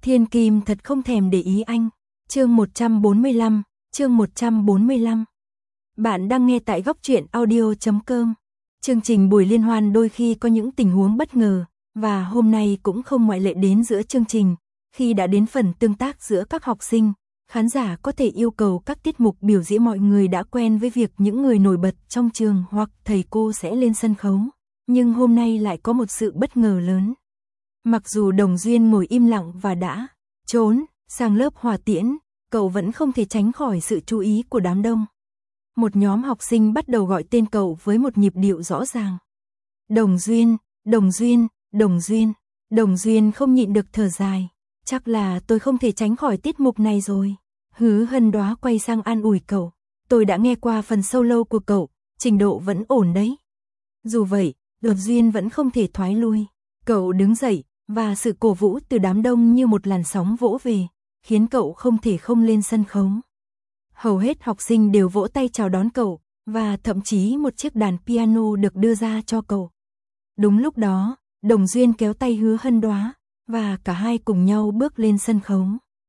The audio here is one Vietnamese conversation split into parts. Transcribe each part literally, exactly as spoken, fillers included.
Thiên Kim thật không thèm để ý anh. Chương một trăm bốn mươi lăm, chương một trăm bốn mươi lăm. Bạn đang nghe tại góc truyện audio chấm com. Chương trình buổi liên hoan đôi khi có những tình huống bất ngờ, và hôm nay cũng không ngoại lệ. Đến giữa chương trình, khi đã đến phần tương tác giữa các học sinh, khán giả có thể yêu cầu các tiết mục biểu diễn. Mọi người đã quen với việc những người nổi bật trong trường hoặc thầy cô sẽ lên sân khấu, nhưng hôm nay lại có một sự bất ngờ lớn. Mặc dù Đồng Duyên ngồi im lặng và đã trốn sang lớp hòa tiễn, cậu vẫn không thể tránh khỏi sự chú ý của đám đông. Một nhóm học sinh bắt đầu gọi tên cậu với một nhịp điệu rõ ràng. Đồng Duyên, Đồng Duyên, Đồng Duyên. Đồng Duyên không nhịn được thở dài. Chắc là tôi không thể tránh khỏi tiết mục này rồi. Hứa Hân Đoá quay sang an ủi cậu. Tôi đã nghe qua phần solo của cậu, trình độ vẫn ổn đấy. Dù vậy, Đồng Duyên vẫn không thể thoái lui. Cậu đứng dậy, và sự cổ vũ từ đám đông như một làn sóng vỗ về, khiến cậu không thể không lên sân khấu. Hầu hết học sinh đều vỗ tay chào đón cậu, và thậm chí một chiếc đàn piano được đưa ra cho cậu. Đúng lúc đó, Đồng Duyên kéo tay Hứa Hân Đoá, và cả hai cùng nhau bước lên sân khấu.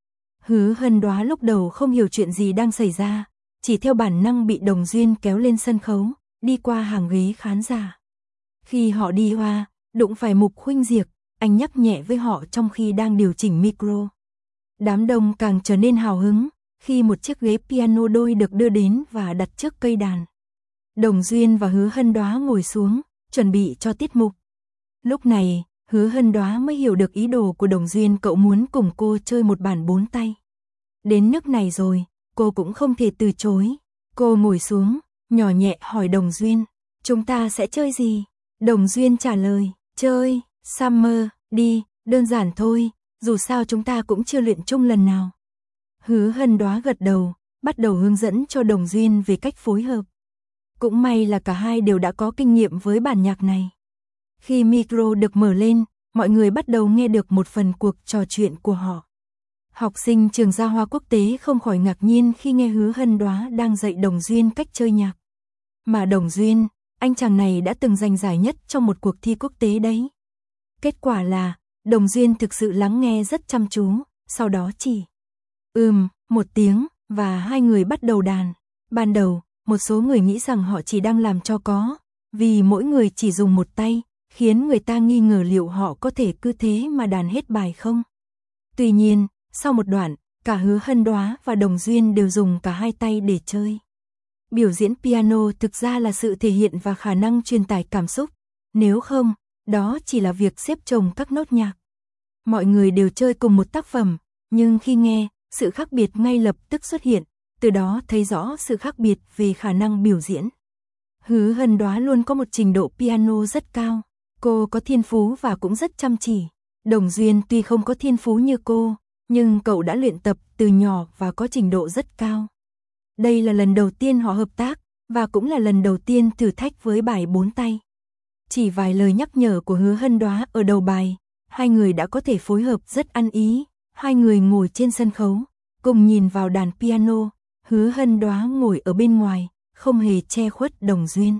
Hứa Hân Đoá lúc đầu không hiểu chuyện gì đang xảy ra, chỉ theo bản năng bị Đồng Duyên kéo lên sân khấu, đi qua hàng ghế khán giả. Khi họ đi qua, đụng phải Mục Khuynh Diệp, anh nhắc nhẹ với họ trong khi đang điều chỉnh micro. Đám đông càng trở nên hào hứng khi một chiếc ghế piano đôi được đưa đến và đặt trước cây đàn. Đồng Duyên và Hứa Hân Đoá ngồi xuống, chuẩn bị cho tiết mục. Lúc này, Hứa Hân Đoá mới hiểu được ý đồ của Đồng Duyên. Cậu muốn cùng cô chơi một bản bốn tay. Đến nước này rồi, cô cũng không thể từ chối. Cô ngồi xuống, nhỏ nhẹ hỏi Đồng Duyên, chúng ta sẽ chơi gì? Đồng Duyên trả lời, chơi Summer, đi, đơn giản thôi, dù sao chúng ta cũng chưa luyện chung lần nào. Hứa Hân Đoá gật đầu, bắt đầu hướng dẫn cho Đồng Duyên về cách phối hợp. Cũng may là cả hai đều đã có kinh nghiệm với bản nhạc này. Khi micro được mở lên, mọi người bắt đầu nghe được một phần cuộc trò chuyện của họ. Học sinh trường Gia Hoa Quốc tế không khỏi ngạc nhiên khi nghe Hứa Hân Đoá đang dạy Đồng Duyên cách chơi nhạc. Mà Đồng Duyên, anh chàng này đã từng giành giải nhất trong một cuộc thi quốc tế đấy. Kết quả là, Đồng Duyên thực sự lắng nghe rất chăm chú, sau đó chỉ ừm, một tiếng, và hai người bắt đầu đàn. Ban đầu, một số người nghĩ rằng họ chỉ đang làm cho có, vì mỗi người chỉ dùng một tay, khiến người ta nghi ngờ liệu họ có thể cứ thế mà đàn hết bài không. Tuy nhiên, sau một đoạn, cả Hứa Hân Đoá và Đồng Duyên đều dùng cả hai tay để chơi. Biểu diễn piano thực ra là sự thể hiện và khả năng truyền tải cảm xúc, nếu không, đó chỉ là việc xếp chồng các nốt nhạc. Mọi người đều chơi cùng một tác phẩm, nhưng khi nghe, sự khác biệt ngay lập tức xuất hiện, từ đó thấy rõ sự khác biệt về khả năng biểu diễn. Hứa Hân Đoá luôn có một trình độ piano rất cao, cô có thiên phú và cũng rất chăm chỉ. Đồng Duyên tuy không có thiên phú như cô, nhưng cậu đã luyện tập từ nhỏ và có trình độ rất cao. Đây là lần đầu tiên họ hợp tác, và cũng là lần đầu tiên thử thách với bài bốn tay. Chỉ vài lời nhắc nhở của Hứa Hân Đoá ở đầu bài, hai người đã có thể phối hợp rất ăn ý. Hai người ngồi trên sân khấu, cùng nhìn vào đàn piano. Hứa Hân Đoá ngồi ở bên ngoài, không hề che khuất Đồng Duyên.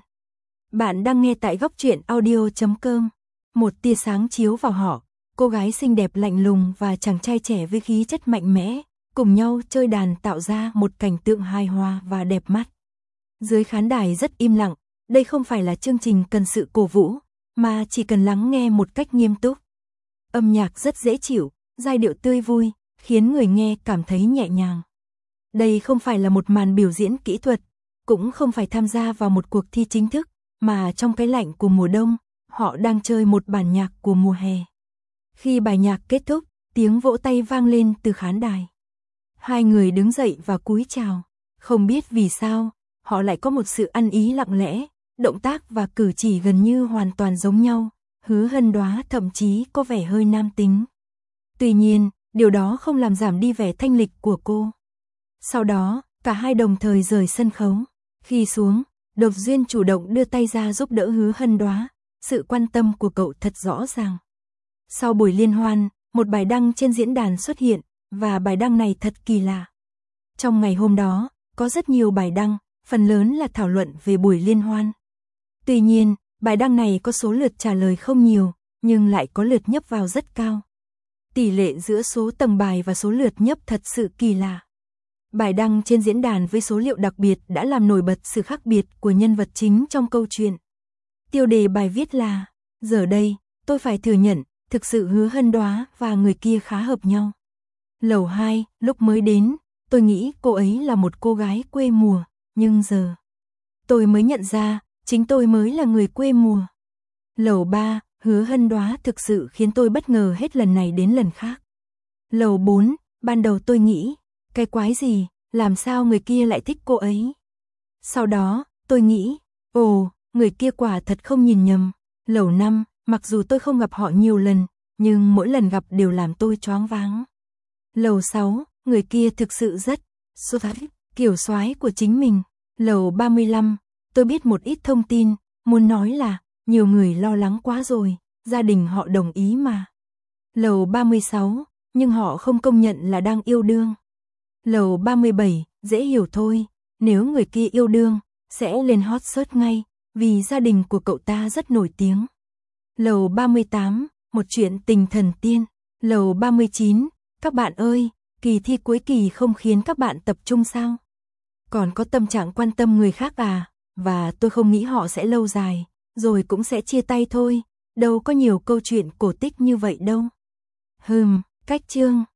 Bạn đang nghe tại góc truyện audio chấm com. Một tia sáng chiếu vào họ, cô gái xinh đẹp lạnh lùng và chàng trai trẻ với khí chất mạnh mẽ, cùng nhau chơi đàn tạo ra một cảnh tượng hài hòa và đẹp mắt. Dưới khán đài rất im lặng, đây không phải là chương trình cần sự cổ vũ, mà chỉ cần lắng nghe một cách nghiêm túc. Âm nhạc rất dễ chịu, giai điệu tươi vui, khiến người nghe cảm thấy nhẹ nhàng. Đây không phải là một màn biểu diễn kỹ thuật, cũng không phải tham gia vào một cuộc thi chính thức, mà trong cái lạnh của mùa đông, họ đang chơi một bản nhạc của mùa hè. Khi bài nhạc kết thúc, tiếng vỗ tay vang lên từ khán đài. Hai người đứng dậy và cúi chào. Không biết vì sao, họ lại có một sự ăn ý lặng lẽ, động tác và cử chỉ gần như hoàn toàn giống nhau. Hứa Hân Đoá thậm chí có vẻ hơi nam tính. Tuy nhiên, điều đó không làm giảm đi vẻ thanh lịch của cô. Sau đó, cả hai đồng thời rời sân khấu. Khi xuống, Đồng Duyên chủ động đưa tay ra giúp đỡ Hứa Hân Đoá. Sự quan tâm của cậu thật rõ ràng. Sau buổi liên hoan, một bài đăng trên diễn đàn xuất hiện, và bài đăng này thật kỳ lạ. Trong ngày hôm đó, có rất nhiều bài đăng, phần lớn là thảo luận về buổi liên hoan. Tuy nhiên, bài đăng này có số lượt trả lời không nhiều, nhưng lại có lượt nhấp vào rất cao. Tỷ lệ giữa số tầng bài và số lượt nhấp thật sự kỳ lạ. Bài đăng trên diễn đàn với số liệu đặc biệt đã làm nổi bật sự khác biệt của nhân vật chính trong câu chuyện. Tiêu đề bài viết là: giờ đây, tôi phải thừa nhận, thực sự Hứa Hân Đoá và người kia khá hợp nhau. Lầu hai, lúc mới đến, tôi nghĩ cô ấy là một cô gái quê mùa, nhưng giờ tôi mới nhận ra, chính tôi mới là người quê mùa. Lầu ba, Hứa Hân Đoá thực sự khiến tôi bất ngờ hết lần này đến lần khác. Lầu bốn, ban đầu tôi nghĩ, cái quái gì, làm sao người kia lại thích cô ấy. Sau đó, tôi nghĩ, ồ, người kia quả thật không nhìn nhầm. Lầu năm, mặc dù tôi không gặp họ nhiều lần, nhưng mỗi lần gặp đều làm tôi choáng váng. Lầu sáu, người kia thực sự rất xuất sắc, kiểu soái của chính mình. Lầu ba mươi lăm, tôi biết một ít thông tin, muốn nói là, nhiều người lo lắng quá rồi, gia đình họ đồng ý mà. Lầu ba mươi sáu, nhưng họ không công nhận là đang yêu đương. Lầu ba mươi bảy, dễ hiểu thôi, nếu người kia yêu đương, sẽ lên hot search ngay, vì gia đình của cậu ta rất nổi tiếng. Lầu ba mươi tám, một chuyện tình thần tiên. Lầu ba mươi chín, các bạn ơi, kỳ thi cuối kỳ không khiến các bạn tập trung sao? Còn có tâm trạng quan tâm người khác à? Và tôi không nghĩ họ sẽ lâu dài, rồi cũng sẽ chia tay thôi, đâu có nhiều câu chuyện cổ tích như vậy đâu. Hừm, cách chương.